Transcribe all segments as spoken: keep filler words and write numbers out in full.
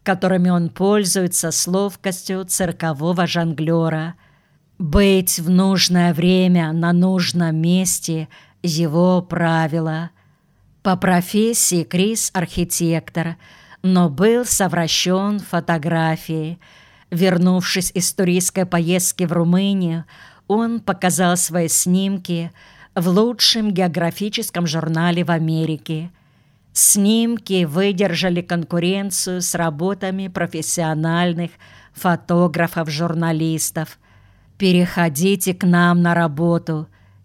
которыми он пользуется с ловкостью циркового жонглера. Быть в нужное время на нужном месте – его правило. По профессии Крис – архитектор, но был совращен фотографией. Вернувшись из туристской поездки в Румынию, он показал свои снимки в лучшем географическом журнале в Америке. Снимки выдержали конкуренцию с работами профессиональных фотографов-журналистов. «Переходите к нам на работу».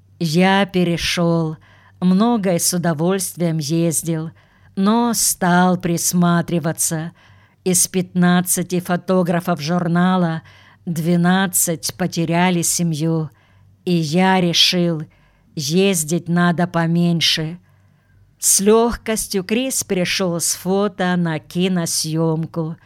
Я перешел, многое с удовольствием ездил, но стал присматриваться. Из пятнадцати фотографов журнала двенадцать потеряли семью, и я решил, ездить надо поменьше. С легкостью Крис перешел с фото на киносъемку.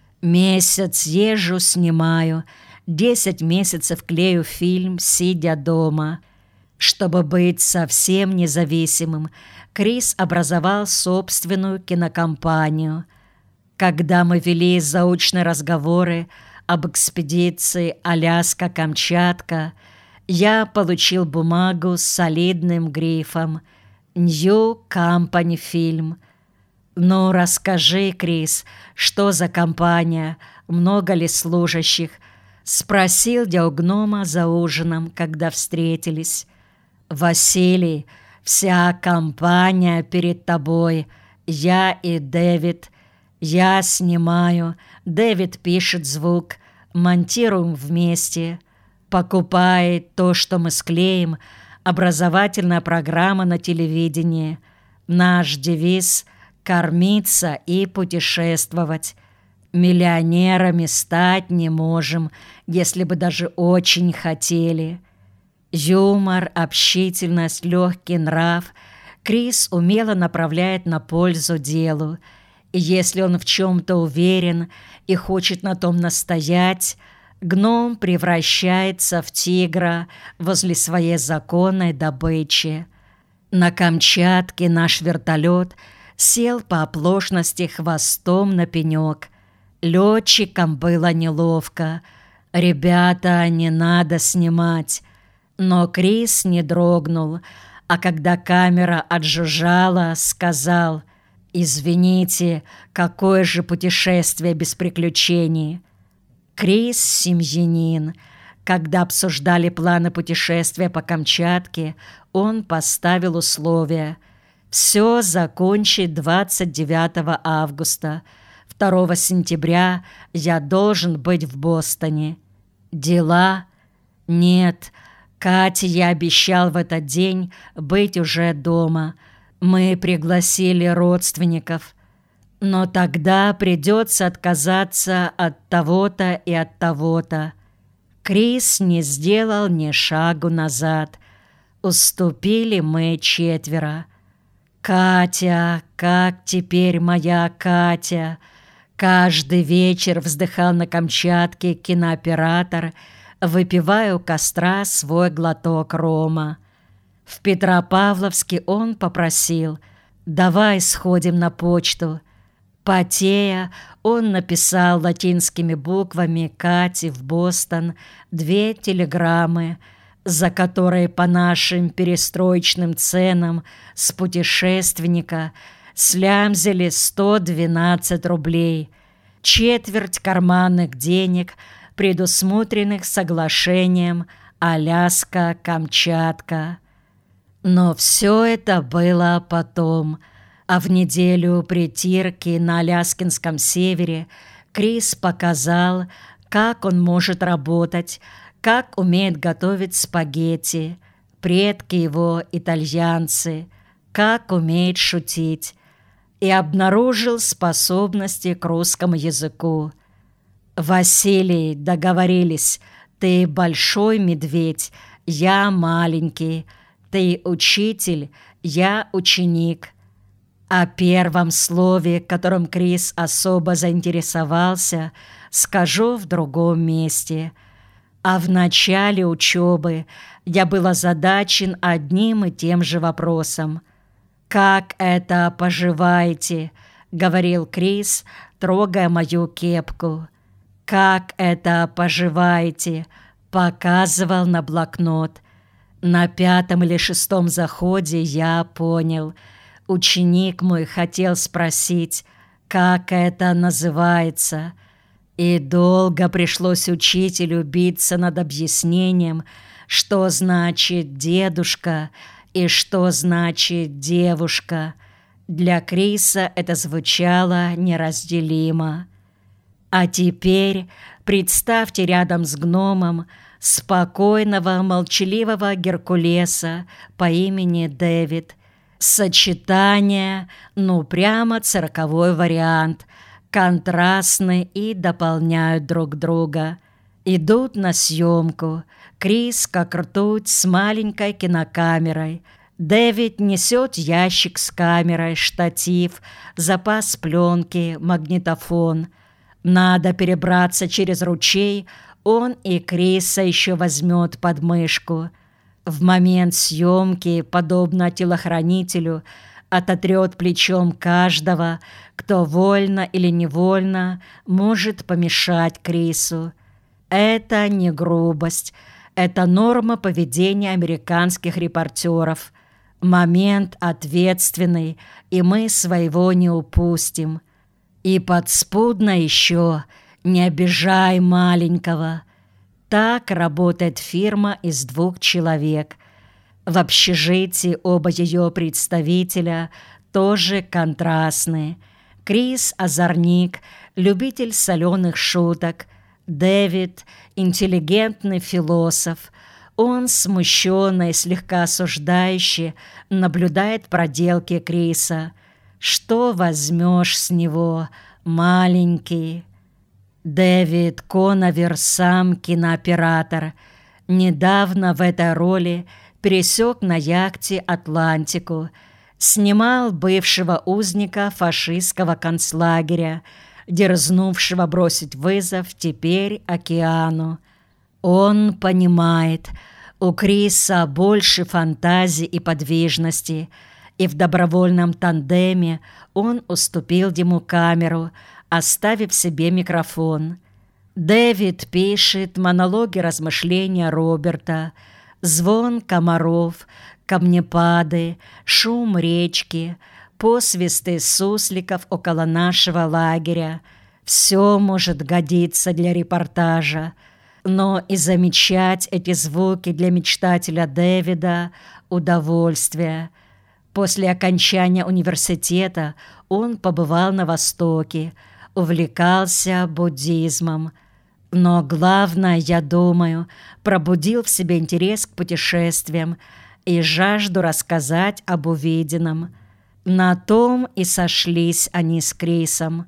Месяц езжу, снимаю, десять месяцев клею фильм, сидя дома. Чтобы быть совсем независимым, Крис образовал собственную кинокомпанию. Когда мы вели заочные разговоры об экспедиции Аляска-Камчатка, я получил бумагу с солидным грифом «New Company Film». «Ну, расскажи, Крис, что за компания, много ли служащих?» — спросил я у гнома за ужином, когда встретились. «Василий, вся компания перед тобой, я и Дэвид. Я снимаю, Дэвид пишет звук, монтируем вместе, покупает то, что мы склеим, образовательная программа на телевидении. Наш девиз – кормиться и путешествовать. Миллионерами стать не можем, если бы даже очень хотели». Юмор, общительность, легкий нрав Крис умело направляет на пользу делу. И если он в чем-то уверен и хочет на том настоять, гном превращается в тигра возле своей законной добычи. На Камчатке наш вертолет сел по оплошности хвостом на пенек. Летчикам было неловко. «Ребята, не надо снимать». Но Крис не дрогнул, а когда камера отжужжала, сказал: «Извините, какое же путешествие без приключений». Крис – семьянин. Когда обсуждали планы путешествия по Камчатке, он поставил условия: все закончить двадцать девятого августа. второго сентября я должен быть в Бостоне. Дела? Нет. Кате я обещал в этот день быть уже дома. Мы пригласили родственников. Но тогда придется отказаться от того-то и от того-то. Крис не сделал ни шагу назад. Уступили мы четверо. «Катя, как теперь моя Катя?» Каждый вечер вздыхал на Камчатке кинооператор, выпивая у костра свой глоток рома. В Петропавловске он попросил: «Давай сходим на почту». Потея, он написал латинскими буквами Кате в Бостон две телеграммы, за которые по нашим перестроечным ценам с путешественника слямзили сто двенадцать рублей, четверть карманных денег, предусмотренных соглашением Аляска-Камчатка. Но все это было потом, а в неделю притирки на Аляскинском севере Крис показал, как он может работать, как умеет готовить спагетти, предки его итальянцы, как умеет шутить, и обнаружил способности к русскому языку. «Василий, договорились, ты большой медведь, я маленький, ты учитель, я ученик». О первом слове, которым Крис особо заинтересовался, скажу в другом месте. А в начале учебы я был озадачен одним и тем же вопросом. «Как это поживаете?» — говорил Крис, трогая мою кепку. «Как это поживаете?» — показывал на блокнот. На пятом или шестом заходе я понял. Ученик мой хотел спросить, как это называется. И долго пришлось учителю биться над объяснением, что значит «дедушка» и что значит «девушка». Для Криса это звучало неразделимо. А теперь представьте рядом с гномом спокойного, молчаливого Геркулеса по имени Дэвид. Сочетание, ну прямо цирковой вариант, контрастны и дополняют друг друга. Идут на съемку. Крис как ртуть с маленькой кинокамерой. Дэвид несет ящик с камерой, штатив, запас пленки, магнитофон. Надо перебраться через ручей, он и Криса еще возьмет под мышку. В момент съемки, подобно телохранителю, ототрет плечом каждого, кто вольно или невольно может помешать Крису. Это не грубость, это норма поведения американских репортеров. Момент ответственный, и мы своего не упустим. И подспудно еще «не обижай маленького». Так работает фирма из двух человек. В общежитии оба ее представителя тоже контрастные. Крис – озорник, любитель соленых шуток. Дэвид – интеллигентный философ. Он, смущенно и слегка осуждающе, наблюдает проделки Криса. Что возьмешь с него, маленький? Дэвид Коновер сам кинооператор. Недавно в этой роли пересек на яхте Атлантику. Снимал бывшего узника фашистского концлагеря, дерзнувшего бросить вызов теперь океану. Он понимает, у Криса больше фантазии и подвижности, и в добровольном тандеме он уступил ему камеру, оставив себе микрофон. Дэвид пишет монологи размышления Роберта, звон комаров, камнепады, шум речки, посвисты сусликов около нашего лагеря. Все может годиться для репортажа, но и замечать эти звуки для мечтателя Дэвида – удовольствие. После окончания университета он побывал на Востоке, увлекался буддизмом. Но главное, я думаю, пробудил в себе интерес к путешествиям и жажду рассказать об увиденном. На том и сошлись они с Крисом.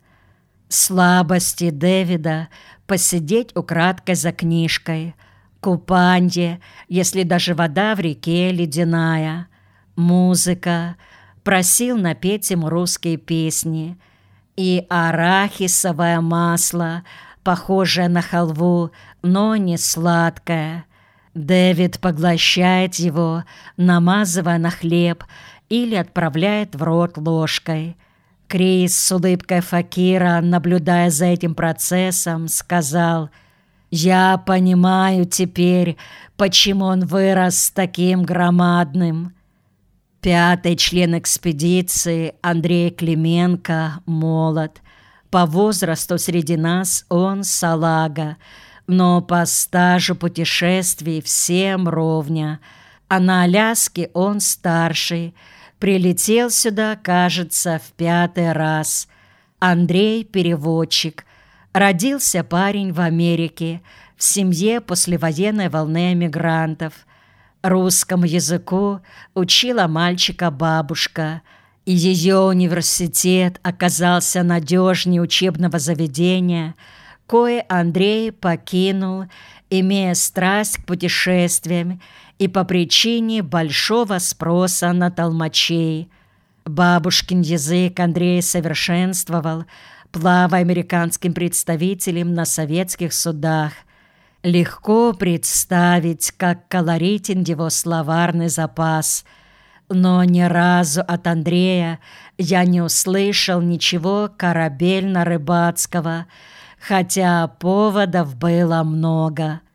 Слабости Дэвида — посидеть украдкой за книжкой, купанье, если даже вода в реке ледяная, музыка, просил напеть ему русские песни, и арахисовое масло, похожее на халву, но не сладкое. Дэвид поглощает его, намазывая на хлеб, или отправляет в рот ложкой. Крис с улыбкой факира, наблюдая за этим процессом, сказал: «Я понимаю теперь, почему он вырос таким громадным». Пятый член экспедиции, Андрей Клименко, молод. По возрасту среди нас он салага, но по стажу путешествий всем ровня. А на Аляске он старший. Прилетел сюда, кажется, в пятый раз. Андрей – переводчик. Родился парень в Америке, в семье послевоенной волны эмигрантов. Русскому языку учила мальчика бабушка. И ее университет оказался надежнее учебного заведения, кое Андрей покинул, имея страсть к путешествиям и по причине большого спроса на толмачей. Бабушкин язык Андрей совершенствовал, плавая американским представителем на советских судах. Легко представить, как колоритен его словарный запас. Но ни разу от Андрея я не услышал ничего корабельно-рыбацкого, хотя поводов было много.